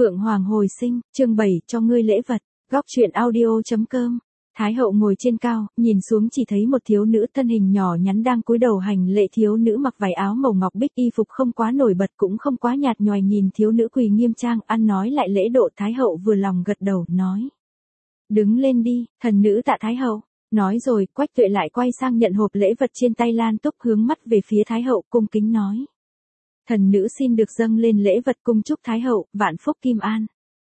Phượng Hoàng hồi sinh, chương 7 cho ngươi lễ vật, góc truyện audio.com. Thái hậu ngồi trên cao, nhìn xuống chỉ thấy một thiếu nữ thân hình nhỏ nhắn đang cúi đầu hành lễ. Thiếu nữ mặc vải áo màu ngọc bích, y phục không quá nổi bật cũng không quá nhạt nhòa, nhìn thiếu nữ quỳ nghiêm trang, ăn nói lại lễ độ. Thái hậu vừa lòng gật đầu, nói: đứng lên đi, thần nữ tạ Thái hậu. Nói rồi, Quách Tuệ lại quay sang nhận hộp lễ vật trên tay Lan Túc, hướng mắt về phía Thái hậu, cung kính nói: thần nữ xin được dâng lên lễ vật cung chúc Thái hậu, vạn phúc kim an.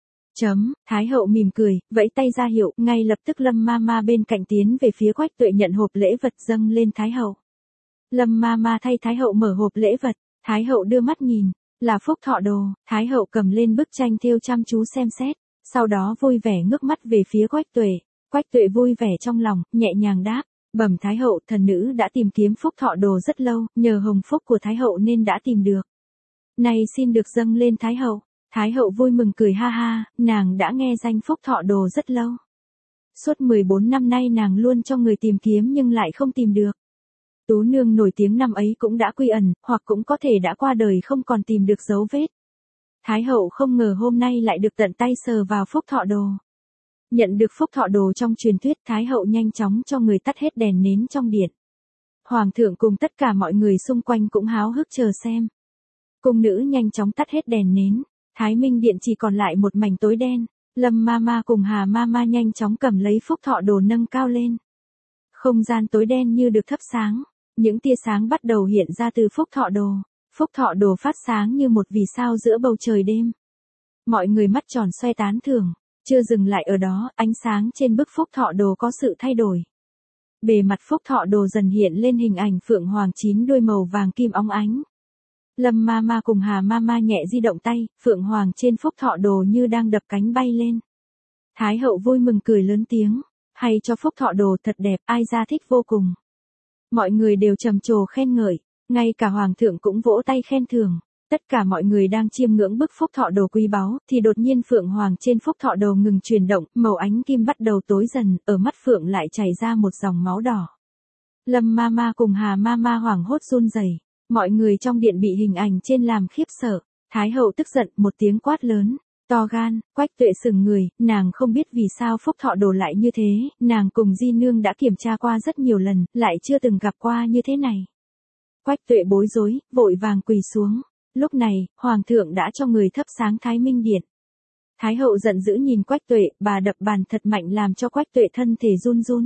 Thái hậu mỉm cười, vẫy tay ra hiệu, ngay lập tức Lâm Mama bên cạnh tiến về phía Quách Tuệ nhận hộp lễ vật dâng lên Thái hậu. Lâm Mama thay Thái hậu mở hộp lễ vật, Thái hậu đưa mắt nhìn, là phúc thọ đồ. Thái hậu cầm lên bức tranh thêu chăm chú xem xét, sau đó vui vẻ ngước mắt về phía Quách Tuệ. Quách Tuệ vui vẻ trong lòng, nhẹ nhàng đáp: bẩm Thái hậu, thần nữ đã tìm kiếm phúc thọ đồ rất lâu, nhờ hồng phúc của Thái hậu nên đã tìm được. Này xin được dâng lên Thái hậu. Thái hậu vui mừng cười ha ha, nàng đã nghe danh phúc thọ đồ rất lâu. Suốt 14 năm nay nàng luôn cho người tìm kiếm nhưng lại không tìm được. Tú nương nổi tiếng năm ấy cũng đã quy ẩn, hoặc cũng có thể đã qua đời không còn tìm được dấu vết. Thái hậu không ngờ hôm nay lại được tận tay sờ vào phúc thọ đồ. Nhận được phúc thọ đồ trong truyền thuyết, Thái hậu nhanh chóng cho người tắt hết đèn nến trong điện. Hoàng thượng cùng tất cả mọi người xung quanh cũng háo hức chờ xem. Cung nữ nhanh chóng tắt hết đèn nến. Thái Minh điện chỉ còn lại một mảnh tối đen. Lâm Mama cùng Hà Mama nhanh chóng cầm lấy phúc thọ đồ nâng cao lên. Không gian tối đen như được thắp sáng. Những tia sáng bắt đầu hiện ra từ phúc thọ đồ. Phúc thọ đồ phát sáng như một vì sao giữa bầu trời đêm. Mọi người mắt tròn xoay tán thưởng. Chưa dừng lại ở đó, ánh sáng trên bức phúc thọ đồ có sự thay đổi. Bề mặt phúc thọ đồ dần hiện lên hình ảnh Phượng Hoàng 9 đuôi màu vàng kim óng ánh. Lâm Mama cùng Hà Mama nhẹ di động tay, Phượng Hoàng trên phúc thọ đồ như đang đập cánh bay lên. Thái hậu vui mừng cười lớn tiếng: hay cho phúc thọ đồ thật đẹp, ai ra thích vô cùng. Mọi người đều trầm trồ khen ngợi, ngay cả Hoàng thượng cũng vỗ tay khen thưởng. Tất cả mọi người đang chiêm ngưỡng bức phúc thọ đồ quý báu, thì đột nhiên Phượng Hoàng trên phúc thọ đồ ngừng chuyển động, màu ánh kim bắt đầu tối dần, ở mắt Phượng lại chảy ra một dòng máu đỏ. Lâm Mama cùng Hà Mama hoảng hốt run rẩy. Mọi người trong điện bị hình ảnh trên làm khiếp sợ. Thái hậu tức giận, một tiếng quát lớn: to gan. Quách Tuệ sững người, nàng không biết vì sao phúc thọ đồ lại như thế, nàng cùng Di nương đã kiểm tra qua rất nhiều lần, lại chưa từng gặp qua như thế này. Quách Tuệ bối rối, vội vàng quỳ xuống. Lúc này, Hoàng thượng đã cho người thắp sáng Thái Minh điện. Thái hậu giận dữ nhìn Quách Tuệ, bà đập bàn thật mạnh làm cho Quách Tuệ thân thể run run.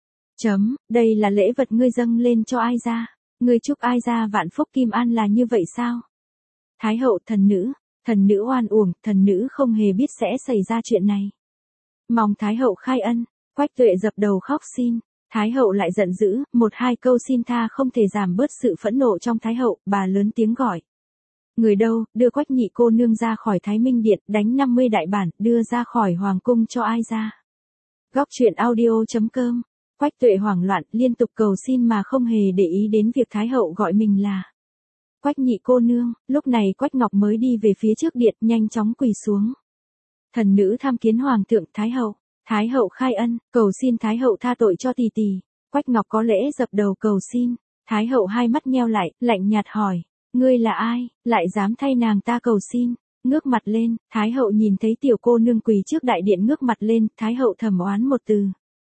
Đây là lễ vật ngươi dâng lên cho ai ra? Ngươi chúc ai ra vạn phúc kim an là như vậy sao? Thái hậu, thần nữ oan uổng, thần nữ không hề biết sẽ xảy ra chuyện này. Mong Thái hậu khai ân. Quách Tuệ dập đầu khóc xin. Thái hậu lại giận dữ, một hai câu xin tha không thể giảm bớt sự phẫn nộ trong Thái hậu, bà lớn tiếng gọi: người đâu, đưa Quách nhị cô nương ra khỏi Thái Minh điện, đánh 50 đại bản, đưa ra khỏi hoàng cung cho ai ra. Góc truyện audio.com. Quách Tuệ hoảng loạn, liên tục cầu xin mà không hề để ý đến việc Thái hậu gọi mình là Quách nhị cô nương. Lúc này Quách Ngọc mới đi về phía trước điện, nhanh chóng quỳ xuống. Thần nữ tham kiến hoàng thượng. Thái hậu khai ân, cầu xin Thái hậu tha tội cho tỷ tỷ. Quách Ngọc có lễ dập đầu cầu xin. Thái hậu hai mắt nheo lại, lạnh nhạt hỏi: ngươi là ai, lại dám thay nàng ta cầu xin? Ngước mặt lên, Thái hậu nhìn thấy tiểu cô nương quỳ trước đại điện ngước mặt lên, Thái hậu thầm oán một từ: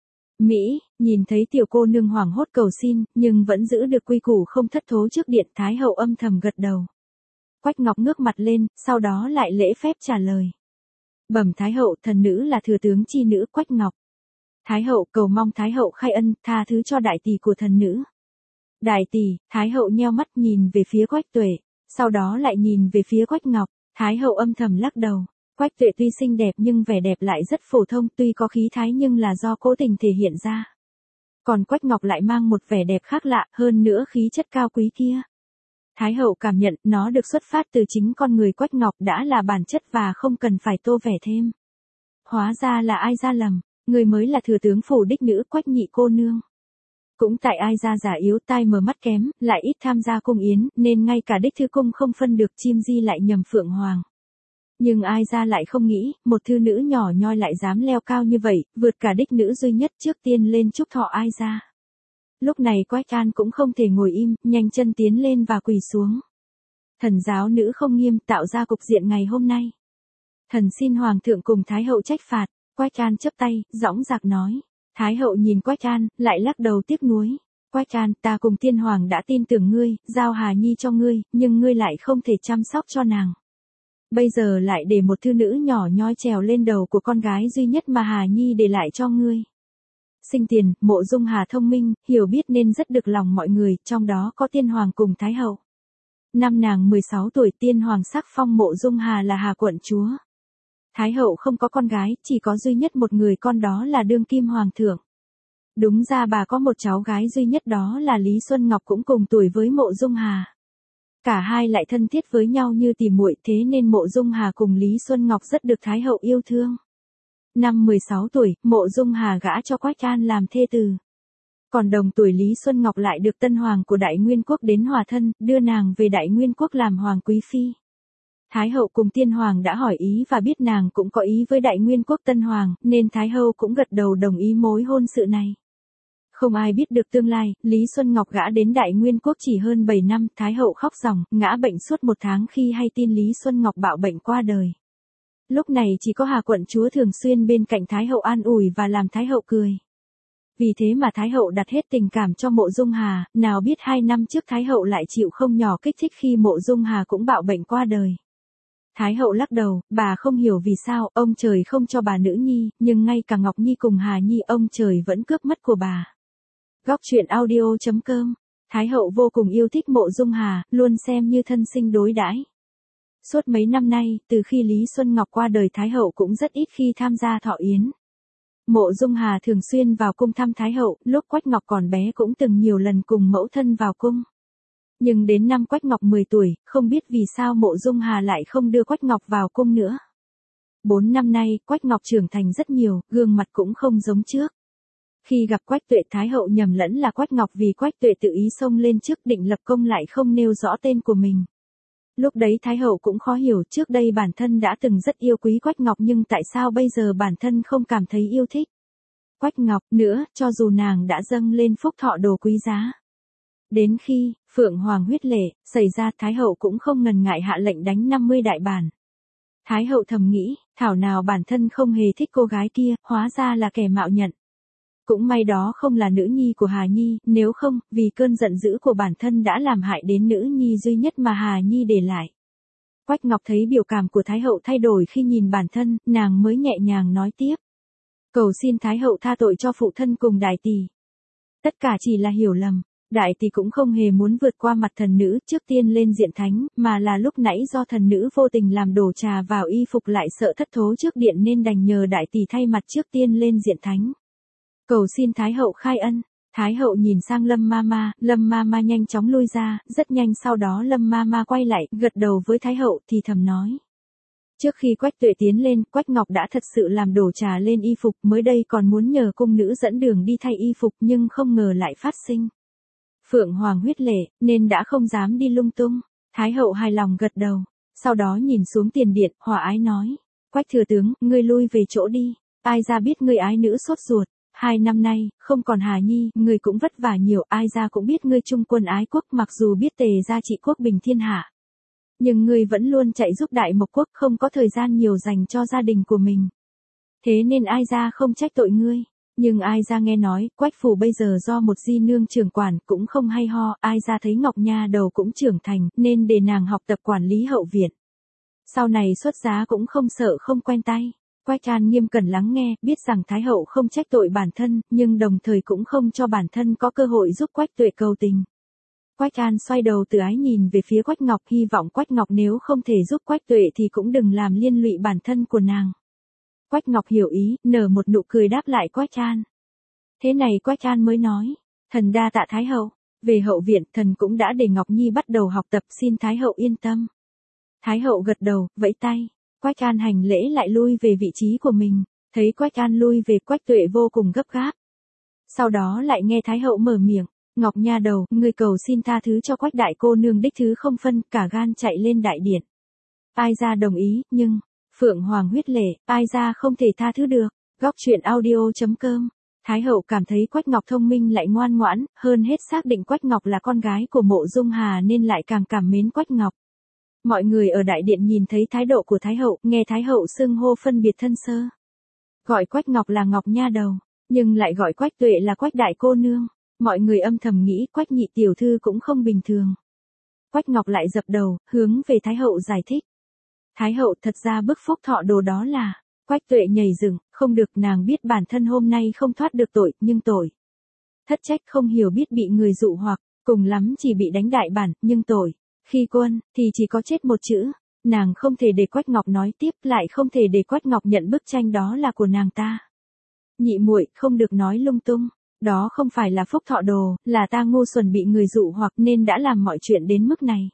Mỹ. Nhìn thấy tiểu cô nương hoảng hốt cầu xin, nhưng vẫn giữ được quy củ không thất thố trước điện, Thái hậu âm thầm gật đầu. Quách Ngọc ngước mặt lên, sau đó lại lễ phép trả lời: bẩm Thái hậu, thần nữ là thừa tướng chi nữ Quách Ngọc. Thái hậu, cầu mong Thái hậu khai ân, tha thứ cho đại tỷ của thần nữ. Đại tỷ. Thái hậu nheo mắt nhìn về phía Quách Tuệ, sau đó lại nhìn về phía Quách Ngọc. Thái hậu âm thầm lắc đầu. Quách Tuệ tuy xinh đẹp nhưng vẻ đẹp lại rất phổ thông, tuy có khí thái nhưng là do cố tình thể hiện ra. Còn Quách Ngọc lại mang một vẻ đẹp khác lạ, hơn nữa khí chất cao quý kia. Thái hậu cảm nhận nó được xuất phát từ chính con người Quách Ngọc đã là bản chất và không cần phải tô vẻ thêm. Hóa ra là ai ra lầm, người mới là thừa tướng phủ đích nữ Quách nhị cô nương. Cũng tại ai ra giả yếu tai mờ mắt kém, lại ít tham gia cung yến, nên ngay cả đích thư cung không phân được chim di lại nhầm Phượng Hoàng. Nhưng ai ra lại không nghĩ, một thư nữ nhỏ nhoi lại dám leo cao như vậy, vượt cả đích nữ duy nhất trước tiên lên chúc thọ ai ra. Lúc này Quách An cũng không thể ngồi im, nhanh chân tiến lên và quỳ xuống. Thần giáo nữ không nghiêm tạo ra cục diện ngày hôm nay. Thần xin hoàng thượng cùng Thái hậu trách phạt. Quách An chắp tay, dõng dạc nói. Thái hậu nhìn Quách An, lại lắc đầu tiếc nuối. Quách An, ta cùng tiên hoàng đã tin tưởng ngươi, giao Hà Nhi cho ngươi, nhưng ngươi lại không thể chăm sóc cho nàng. Bây giờ lại để một thư nữ nhỏ nhoi trèo lên đầu của con gái duy nhất mà Hà Nhi để lại cho ngươi. Sinh tiền, Mộ Dung Hà thông minh, hiểu biết nên rất được lòng mọi người, trong đó có tiên hoàng cùng Thái hậu. Năm nàng 16 tuổi, tiên hoàng sắc phong Mộ Dung Hà là Hà quận chúa. Thái hậu không có con gái, chỉ có duy nhất một người con, đó là đương kim hoàng thượng. Đúng ra bà có một cháu gái duy nhất, đó là Lý Xuân Ngọc, cũng cùng tuổi với Mộ Dung Hà. Cả hai lại thân thiết với nhau như tỉ muội, thế nên Mộ Dung Hà cùng Lý Xuân Ngọc rất được Thái hậu yêu thương. Năm 16 tuổi, Mộ Dung Hà gả cho Quách An làm thê từ. Còn đồng tuổi Lý Xuân Ngọc lại được tân hoàng của Đại Nguyên Quốc đến hòa thân, đưa nàng về Đại Nguyên Quốc làm hoàng quý phi. Thái hậu cùng tiên hoàng đã hỏi ý và biết nàng cũng có ý với Đại Nguyên Quốc tân hoàng, nên Thái hậu cũng gật đầu đồng ý mối hôn sự này. Không ai biết được tương lai, Lý Xuân Ngọc gả đến Đại Nguyên Quốc chỉ hơn 7 năm, Thái hậu khóc ròng, ngã bệnh suốt 1 tháng khi hay tin Lý Xuân Ngọc bạo bệnh qua đời. Lúc này chỉ có Hà quận chúa thường xuyên bên cạnh Thái hậu an ủi và làm Thái hậu cười. Vì thế mà Thái hậu đặt hết tình cảm cho Mộ Dung Hà, nào biết 2 năm trước Thái hậu lại chịu không nhỏ kích thích khi Mộ Dung Hà cũng bạo bệnh qua đời. Thái hậu lắc đầu, bà không hiểu vì sao ông trời không cho bà nữ nhi, nhưng ngay cả Ngọc Nhi cùng Hà Nhi ông trời vẫn cướp mất của bà. Góc truyện audio.com. Thái hậu vô cùng yêu thích Mộ Dung Hà, luôn xem như thân sinh đối đãi. Suốt mấy năm nay, từ khi Lý Xuân Ngọc qua đời, Thái hậu cũng rất ít khi tham gia thọ yến. Mộ Dung Hà thường xuyên vào cung thăm Thái hậu, lúc Quách Ngọc còn bé cũng từng nhiều lần cùng mẫu thân vào cung. Nhưng đến năm Quách Ngọc 10 tuổi, không biết vì sao Mộ Dung Hà lại không đưa Quách Ngọc vào cung nữa. 4 năm nay, Quách Ngọc trưởng thành rất nhiều, gương mặt cũng không giống trước. Khi gặp Quách Tuệ, Thái hậu nhầm lẫn là Quách Ngọc vì Quách Tuệ tự ý xông lên trước định lập công lại không nêu rõ tên của mình. Lúc đấy Thái hậu cũng khó hiểu, trước đây bản thân đã từng rất yêu quý Quách Ngọc nhưng tại sao bây giờ bản thân không cảm thấy yêu thích Quách Ngọc nữa, cho dù nàng đã dâng lên phúc thọ đồ quý giá. Đến khi Phượng Hoàng huyết lệ xảy ra, Thái hậu cũng không ngần ngại hạ lệnh đánh 50 đại bản. Thái hậu thầm nghĩ, thảo nào bản thân không hề thích cô gái kia, hóa ra là kẻ mạo nhận. Cũng may đó không là nữ nhi của Hà Nhi, nếu không, vì cơn giận dữ của bản thân đã làm hại đến nữ nhi duy nhất mà Hà Nhi để lại. Quách Ngọc thấy biểu cảm của Thái hậu thay đổi khi nhìn bản thân, nàng mới nhẹ nhàng nói tiếp. Cầu xin Thái hậu tha tội cho phụ thân cùng đại tỷ. Tất cả chỉ là hiểu lầm, đại tỷ cũng không hề muốn vượt qua mặt thần nữ trước tiên lên diện thánh, mà là lúc nãy do thần nữ vô tình làm đổ trà vào y phục lại sợ thất thố trước điện nên đành nhờ đại tỷ thay mặt trước tiên lên diện thánh. Cầu xin Thái hậu khai ân. Thái hậu nhìn sang Lâm Mama nhanh chóng lui ra, rất nhanh sau đó Lâm Mama quay lại, gật đầu với Thái hậu thì thầm nói. Trước khi Quách Tuệ tiến lên, Quách Ngọc đã thật sự làm đổ trà lên y phục, mới đây còn muốn nhờ cung nữ dẫn đường đi thay y phục nhưng không ngờ lại phát sinh Phượng Hoàng huyết lệ, nên đã không dám đi lung tung. Thái hậu hài lòng gật đầu, sau đó nhìn xuống tiền điện, hòa ái nói. Quách thừa tướng, ngươi lui về chỗ đi, ai ra biết ngươi ái nữ sốt ruột. 2 năm nay, không còn Hà Nhi, ngươi cũng vất vả nhiều, ai ra cũng biết ngươi trung quân ái quốc, mặc dù biết Tề gia trị quốc bình thiên hạ. Nhưng ngươi vẫn luôn chạy giúp Đại Mộc quốc, không có thời gian nhiều dành cho gia đình của mình. Thế nên ai ra không trách tội ngươi. Nhưng ai ra nghe nói, Quách phủ bây giờ do một di nương trưởng quản, cũng không hay ho, ai ra thấy Ngọc Nha đầu cũng trưởng thành, nên để nàng học tập quản lý hậu viện. Sau này xuất giá cũng không sợ không quen tay. Quách An nghiêm cẩn lắng nghe, biết rằng Thái hậu không trách tội bản thân, nhưng đồng thời cũng không cho bản thân có cơ hội giúp Quách Tuệ cầu tình. Quách An xoay đầu từ ái nhìn về phía Quách Ngọc, hy vọng Quách Ngọc nếu không thể giúp Quách Tuệ thì cũng đừng làm liên lụy bản thân của nàng. Quách Ngọc hiểu ý, nở một nụ cười đáp lại Quách An. Thế này Quách An mới nói, thần đa tạ Thái hậu, về hậu viện thần cũng đã để Ngọc Nhi bắt đầu học tập, xin Thái hậu yên tâm. Thái hậu gật đầu, vẫy tay. Quách An hành lễ lại lui về vị trí của mình, thấy Quách An lui về, Quách Tuệ vô cùng gấp gáp. Sau đó lại nghe Thái hậu mở miệng, Ngọc Nha đầu, ngươi cầu xin tha thứ cho Quách đại cô nương đích thứ không phân, cả gan chạy lên đại điện. Ai ra đồng ý, nhưng, Phượng Hoàng huyết lệ, ai ra không thể tha thứ được. Góc truyện audio.com. Thái hậu cảm thấy Quách Ngọc thông minh lại ngoan ngoãn, hơn hết xác định Quách Ngọc là con gái của Mộ Dung Hà nên lại càng cảm mến Quách Ngọc. Mọi người ở đại điện nhìn thấy thái độ của Thái hậu, nghe Thái hậu xưng hô phân biệt thân sơ. Gọi Quách Ngọc là Ngọc nha đầu, nhưng lại gọi Quách Tuệ là Quách đại cô nương. Mọi người âm thầm nghĩ Quách nhị tiểu thư cũng không bình thường. Quách Ngọc lại dập đầu, hướng về Thái hậu giải thích. Thái hậu thật ra bức phúc thọ đồ đó là, Quách Tuệ nhảy dựng, không được, nàng biết bản thân hôm nay không thoát được tội, nhưng tội. Thất trách không hiểu biết bị người dụ hoặc, cùng lắm chỉ bị đánh đại bản, nhưng tội. Khi quân, thì chỉ có chết một chữ. Nàng không thể để Quách Ngọc nói tiếp, lại không thể để Quách Ngọc nhận bức tranh đó là của nàng ta. Nhị muội không được nói lung tung. Đó không phải là phúc thọ đồ, là ta ngu xuẩn bị người dụ hoặc nên đã làm mọi chuyện đến mức này.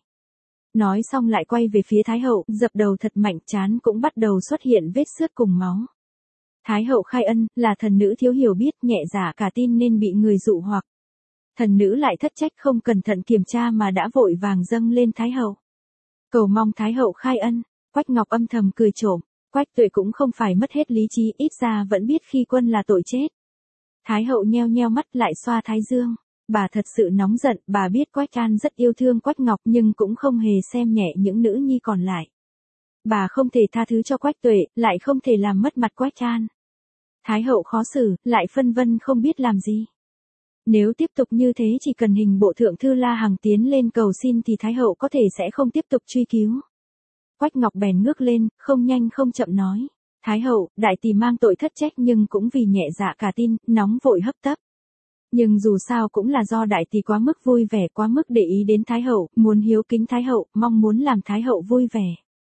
Nói xong lại quay về phía Thái hậu, dập đầu thật mạnh, trán cũng bắt đầu xuất hiện vết xước cùng máu. Thái hậu khai ân, là thần nữ thiếu hiểu biết, nhẹ dạ cả tin nên bị người dụ hoặc. Thần nữ lại thất trách không cẩn thận kiểm tra mà đã vội vàng dâng lên Thái hậu. Cầu mong Thái hậu khai ân. Quách Ngọc âm thầm cười trộm. Quách Tuệ cũng không phải mất hết lý trí, ít ra vẫn biết khi quân là tội chết. Thái hậu nheo nheo mắt lại xoa thái dương. Bà thật sự nóng giận, bà biết Quách An rất yêu thương Quách Ngọc nhưng cũng không hề xem nhẹ những nữ nhi còn lại. Bà không thể tha thứ cho Quách Tuệ, lại không thể làm mất mặt Quách An. Thái hậu khó xử, lại phân vân không biết làm gì. Nếu tiếp tục như thế chỉ cần hình bộ thượng thư La Hằng tiến lên cầu xin thì Thái hậu có thể sẽ không tiếp tục truy cứu. Quách Ngọc bèn ngước lên, không nhanh không chậm nói. Thái hậu, đại tỷ mang tội thất trách nhưng cũng vì nhẹ dạ cả tin, nóng vội hấp tấp. Nhưng dù sao cũng là do đại tỷ quá mức vui vẻ, quá mức để ý đến Thái hậu, muốn hiếu kính Thái hậu, mong muốn làm Thái hậu vui vẻ.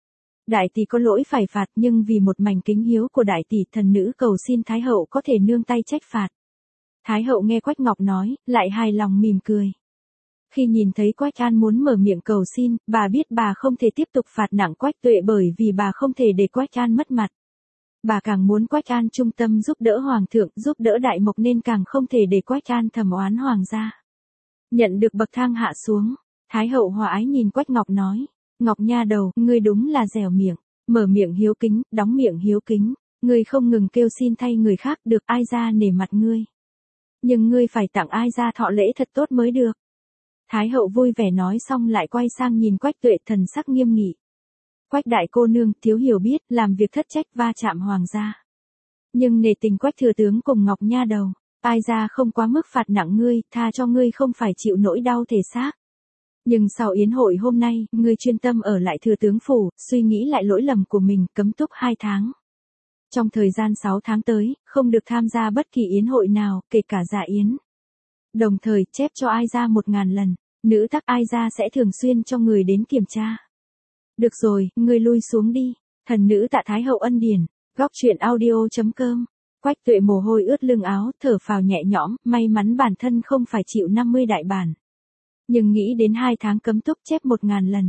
Đại tỷ có lỗi phải phạt nhưng vì một mảnh kính hiếu của đại tỷ, thần nữ cầu xin Thái hậu có thể nương tay trách phạt. Thái hậu nghe Quách Ngọc nói, lại hài lòng mỉm cười. Khi nhìn thấy Quách An muốn mở miệng cầu xin, bà biết bà không thể tiếp tục phạt nặng Quách Tuệ bởi vì bà không thể để Quách An mất mặt. Bà càng muốn Quách An trung tâm giúp đỡ hoàng thượng, giúp đỡ đại mộc nên càng không thể để Quách An thầm oán hoàng gia. Nhận được bậc thang hạ xuống, Thái hậu hòa ái nhìn Quách Ngọc nói, Ngọc nha đầu, ngươi đúng là dẻo miệng, mở miệng hiếu kính, đóng miệng hiếu kính, ngươi không ngừng kêu xin thay người khác được ai ra nể mặt ngươi. Nhưng ngươi phải tặng ai ra thọ lễ thật tốt mới được. Thái hậu vui vẻ nói xong lại quay sang nhìn Quách Tuệ, thần sắc nghiêm nghị. Quách đại cô nương, thiếu hiểu biết, làm việc thất trách va chạm hoàng gia. Nhưng nể tình Quách thừa tướng cùng Ngọc nha đầu, ai ra không quá mức phạt nặng ngươi, tha cho ngươi không phải chịu nỗi đau thể xác. Nhưng sau yến hội hôm nay, ngươi chuyên tâm ở lại thừa tướng phủ, suy nghĩ lại lỗi lầm của mình, cấm túc 2 tháng. Trong thời gian 6 tháng tới, không được tham gia bất kỳ yến hội nào, kể cả dạ yến. Đồng thời, chép cho ai ra 1000 lần, nữ tắc ai ra sẽ thường xuyên cho người đến kiểm tra. Được rồi, ngươi lui xuống đi. Thần nữ tạ Thái hậu ân điển. Góc truyện audio.com. Quách Tuệ mồ hôi ướt lưng áo, thở phào nhẹ nhõm, may mắn bản thân không phải chịu 50 đại bản. Nhưng nghĩ đến 2 tháng cấm túc chép 1000 lần.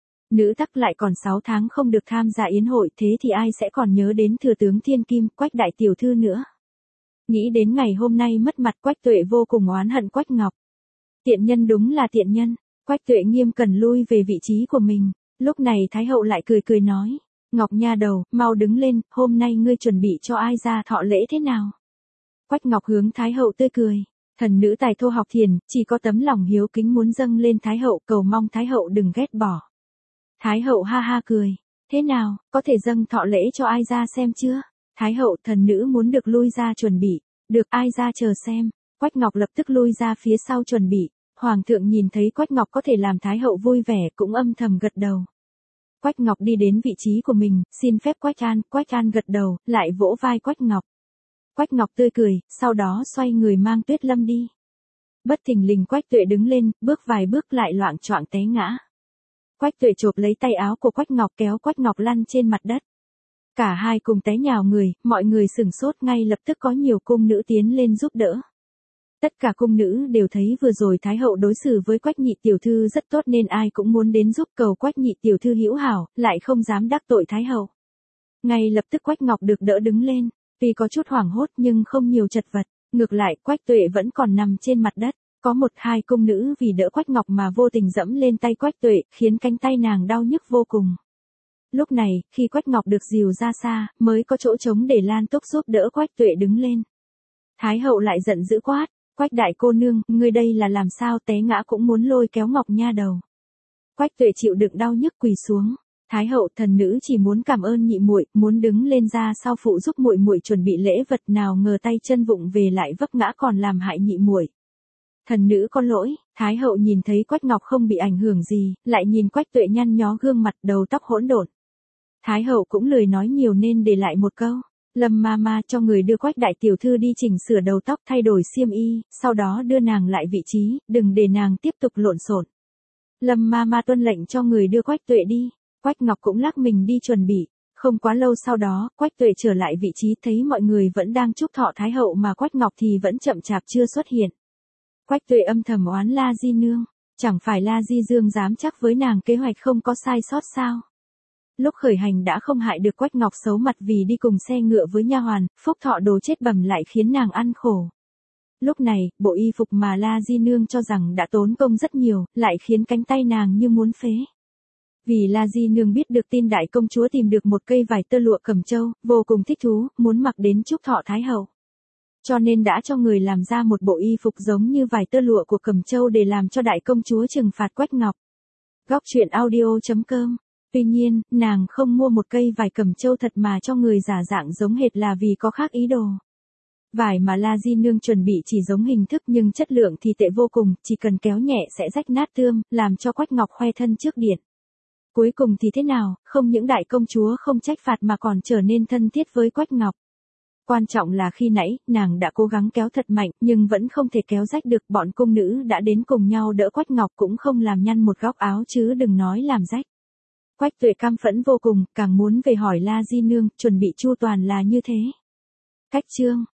Nữ tắc lại còn 6 tháng không được tham gia yến hội, thế thì ai sẽ còn nhớ đến thừa tướng Thiên Kim, Quách đại tiểu thư nữa. Nghĩ đến ngày hôm nay mất mặt, Quách Tuệ vô cùng oán hận Quách Ngọc. Tiện nhân đúng là tiện nhân. Quách Tuệ nghiêm cẩn lui về vị trí của mình. Lúc này Thái hậu lại cười cười nói, Ngọc nha đầu, mau đứng lên, hôm nay ngươi chuẩn bị cho ai ra thọ lễ thế nào? Quách Ngọc hướng Thái hậu tươi cười, thần nữ tài thô học thiền, chỉ có tấm lòng hiếu kính muốn dâng lên Thái hậu, cầu mong Thái hậu đừng ghét bỏ. Thái hậu ha ha cười, thế nào, có thể dâng thọ lễ cho ai ra xem chưa? Thái hậu, thần nữ muốn được lui ra chuẩn bị, được ai ra chờ xem. Quách Ngọc lập tức lui ra phía sau chuẩn bị. Hoàng thượng nhìn thấy Quách Ngọc có thể làm Thái hậu vui vẻ cũng âm thầm gật đầu. Quách Ngọc đi đến vị trí của mình, xin phép Quách An gật đầu, lại vỗ vai Quách Ngọc. Quách Ngọc tươi cười, sau đó xoay người mang Tuyết Lâm đi. Bất thình lình Quách Tuệ đứng lên, bước vài bước lại loạng choạng té ngã. Quách Tuệ chộp lấy tay áo của Quách Ngọc kéo Quách Ngọc lăn trên mặt đất. Cả hai cùng té nhào người, mọi người sửng sốt, ngay lập tức có nhiều cung nữ tiến lên giúp đỡ. Tất cả cung nữ đều thấy vừa rồi Thái hậu đối xử với Quách nhị tiểu thư rất tốt nên ai cũng muốn đến giúp cầu Quách nhị tiểu thư hữu hảo, lại không dám đắc tội Thái hậu. Ngay lập tức Quách Ngọc được đỡ đứng lên, tuy có chút hoảng hốt nhưng không nhiều chật vật, ngược lại Quách Tuệ vẫn còn nằm trên mặt đất. Có 1-2 cung nữ vì đỡ Quách Ngọc mà vô tình dẫm lên tay Quách Tuệ, khiến cánh tay nàng đau nhức vô cùng. Lúc này, khi Quách Ngọc được dìu ra xa, mới có chỗ trống để Lan Túc giúp đỡ Quách Tuệ đứng lên. Thái hậu lại giận dữ quát, Quách đại cô nương, ngươi đây là làm sao, té ngã cũng muốn lôi kéo Ngọc nha đầu. Quách Tuệ chịu đựng đau nhức quỳ xuống. Thái hậu, thần nữ chỉ muốn cảm ơn nhị muội, muốn đứng lên ra sau phụ giúp muội muội chuẩn bị lễ vật, nào ngờ tay chân vụng về lại vấp ngã còn làm hại nhị muội. Thần nữ có lỗi. Thái hậu nhìn thấy Quách Ngọc không bị ảnh hưởng gì, lại nhìn Quách Tuệ nhăn nhó gương mặt, đầu tóc hỗn độn. Thái hậu cũng lười nói nhiều nên để lại một câu. Lâm Mama cho người đưa Quách đại tiểu thư đi chỉnh sửa đầu tóc, thay đổi xiêm y, sau đó đưa nàng lại vị trí, đừng để nàng tiếp tục lộn xộn. Lâm Mama tuân lệnh cho người đưa Quách Tuệ đi. Quách Ngọc cũng lắc mình đi chuẩn bị. Không quá lâu sau đó, Quách Tuệ trở lại vị trí, thấy mọi người vẫn đang chúc thọ Thái hậu mà Quách Ngọc thì vẫn chậm chạp chưa xuất hiện. Quách Tuệ âm thầm oán La Di Nương, chẳng phải La Di Dương dám chắc với nàng kế hoạch không có sai sót sao? Lúc khởi hành đã không hại được Quách Ngọc xấu mặt vì đi cùng xe ngựa với nha hoàn, phúc thọ đồ chết bầm lại khiến nàng ăn khổ. Lúc này, bộ y phục mà La Di Nương cho rằng đã tốn công rất nhiều, lại khiến cánh tay nàng như muốn phế. Vì La Di Nương biết được tin đại công chúa tìm được một cây vải tơ lụa Cẩm Châu, vô cùng thích thú, muốn mặc đến chúc thọ Thái hậu. Cho nên đã cho người làm ra một bộ y phục giống như vải tơ lụa của Cẩm Châu để làm cho đại công chúa trừng phạt Quách Ngọc. Góc truyện audio.com. Tuy nhiên, nàng không mua một cây vải Cẩm Châu thật mà cho người giả dạng giống hệt là vì có khác ý đồ. Vải mà La Di Nương chuẩn bị chỉ giống hình thức nhưng chất lượng thì tệ vô cùng, chỉ cần kéo nhẹ sẽ rách nát tươm, làm cho Quách Ngọc khoe thân trước điện. Cuối cùng thì thế nào, không những đại công chúa không trách phạt mà còn trở nên thân thiết với Quách Ngọc. Quan trọng là khi nãy, nàng đã cố gắng kéo thật mạnh, nhưng vẫn không thể kéo rách được, bọn cung nữ đã đến cùng nhau đỡ Quách Ngọc cũng không làm nhăn một góc áo chứ đừng nói làm rách. Quách Tuệ cam phẫn vô cùng, càng muốn về hỏi La Di Nương, chuẩn bị chu toàn là như thế. Cách chương